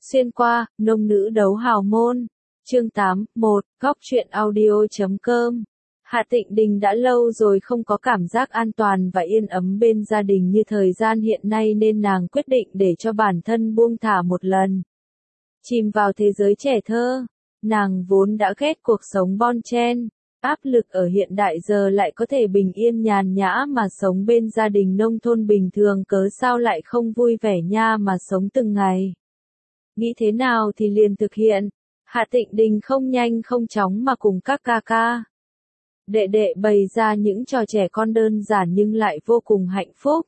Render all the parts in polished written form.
Xuyên qua, nông nữ đấu hào môn. Chương 8, 1, góc truyện audio.com. Hạ Tịnh Đình đã lâu rồi không có cảm giác an toàn và yên ấm bên gia đình như thời gian hiện nay nên nàng quyết định để cho bản thân buông thả một lần. Chìm vào thế giới trẻ thơ, nàng vốn đã ghét cuộc sống bon chen, áp lực ở hiện đại giờ lại có thể bình yên nhàn nhã mà sống bên gia đình nông thôn bình thường, cớ sao lại không vui vẻ nha mà sống từng ngày. Nghĩ thế nào thì liền thực hiện. Hạ Tịnh Đình không nhanh không chóng mà cùng các ca ca, đệ đệ bày ra những trò trẻ con đơn giản nhưng lại vô cùng hạnh phúc.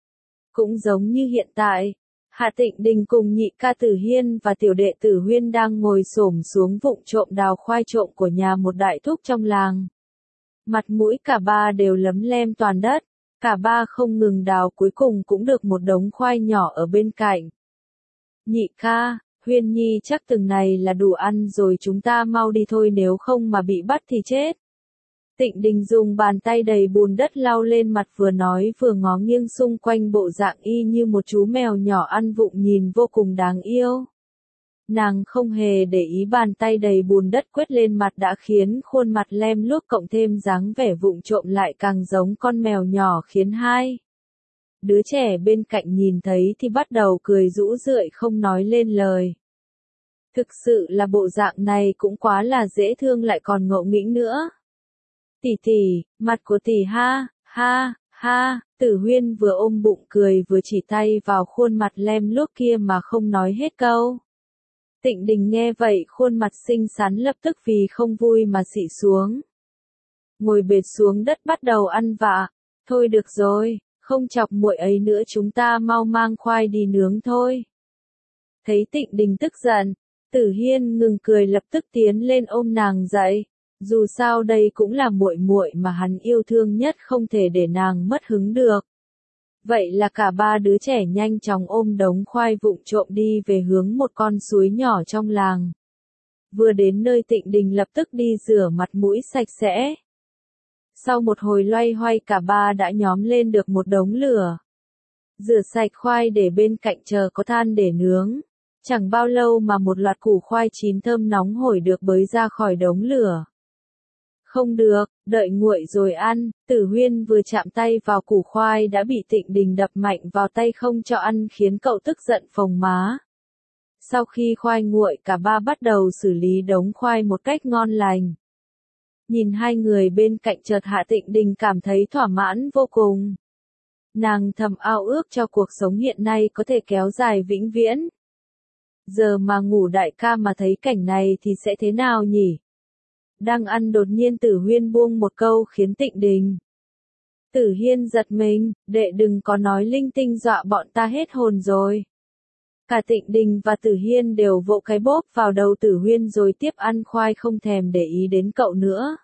Cũng giống như hiện tại, Hạ Tịnh Đình cùng nhị ca Tử Hiên và tiểu đệ Tử Huyên đang ngồi xổm xuống vụng trộm đào khoai trộm của nhà một đại thúc trong làng. Mặt mũi cả ba đều lấm lem toàn đất, cả ba không ngừng đào, cuối cùng cũng được một đống khoai nhỏ ở bên cạnh. Nhị ca, Huyên Nhi chắc từng này là đủ ăn rồi, chúng ta mau đi thôi nếu không mà bị bắt thì chết. Tịnh Đình dùng bàn tay đầy bùn đất lau lên mặt, vừa nói vừa ngó nghiêng xung quanh, bộ dạng y như một chú mèo nhỏ ăn vụng nhìn vô cùng đáng yêu. Nàng không hề để ý bàn tay đầy bùn đất quét lên mặt đã khiến khuôn mặt lem luốc, cộng thêm dáng vẻ vụng trộm lại càng giống con mèo nhỏ, khiến hai đứa trẻ bên cạnh nhìn thấy thì bắt đầu cười rũ rượi không nói lên lời. Thực sự là bộ dạng này cũng quá là dễ thương lại còn ngộ nghĩnh nữa. Tỷ tỷ, mặt của tỷ ha, ha, ha, Tử Huyên vừa ôm bụng cười vừa chỉ tay vào khuôn mặt lem luốc kia mà không nói hết câu. Tịnh Đình nghe vậy khuôn mặt xinh xắn lập tức vì không vui mà xị xuống. Ngồi bệt xuống đất bắt đầu ăn vạ. Thôi được rồi, không chọc muội ấy nữa, chúng ta mau mang khoai đi nướng thôi. Thấy Tịnh Đình tức giận, Tử Hiên ngừng cười lập tức tiến lên ôm nàng dậy. Dù sao đây cũng là muội muội mà hắn yêu thương nhất, không thể để nàng mất hứng được. Vậy là cả ba đứa trẻ nhanh chóng ôm đống khoai vụng trộm đi về hướng một con suối nhỏ trong làng. Vừa đến nơi, Tịnh Đình lập tức đi rửa mặt mũi sạch sẽ. Sau một hồi loay hoay cả ba đã nhóm lên được một đống lửa. Rửa sạch khoai để bên cạnh chờ có than để nướng. Chẳng bao lâu mà một loạt củ khoai chín thơm nóng hổi được bới ra khỏi đống lửa. Không được, đợi nguội rồi ăn. Tử Huyên vừa chạm tay vào củ khoai đã bị Tịnh Đình đập mạnh vào tay không cho ăn, khiến cậu tức giận phồng má. Sau khi khoai nguội, cả ba bắt đầu xử lý đống khoai một cách ngon lành. Nhìn hai người bên cạnh, chợt Hạ Tịnh Đình cảm thấy thỏa mãn vô cùng. Nàng thầm ao ước cho cuộc sống hiện nay có thể kéo dài vĩnh viễn. Giờ mà Ngũ đại ca mà thấy cảnh này thì sẽ thế nào nhỉ? Đang ăn đột nhiên Tử Huyên buông một câu khiến Tịnh Đình. Tử Hiên giật mình, đệ đừng có nói linh tinh dọa bọn ta hết hồn rồi. Cả Tịnh Đình và Tử Hiên đều vỗ cái bóp vào đầu Tử Huyên rồi tiếp ăn khoai, không thèm để ý đến cậu nữa.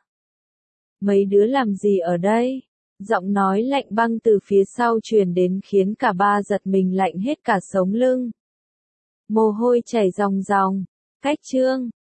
Mấy đứa làm gì ở đây? Giọng nói lạnh băng từ phía sau truyền đến khiến cả ba giật mình lạnh hết cả sống lưng. Mồ hôi chảy ròng ròng. Cách chương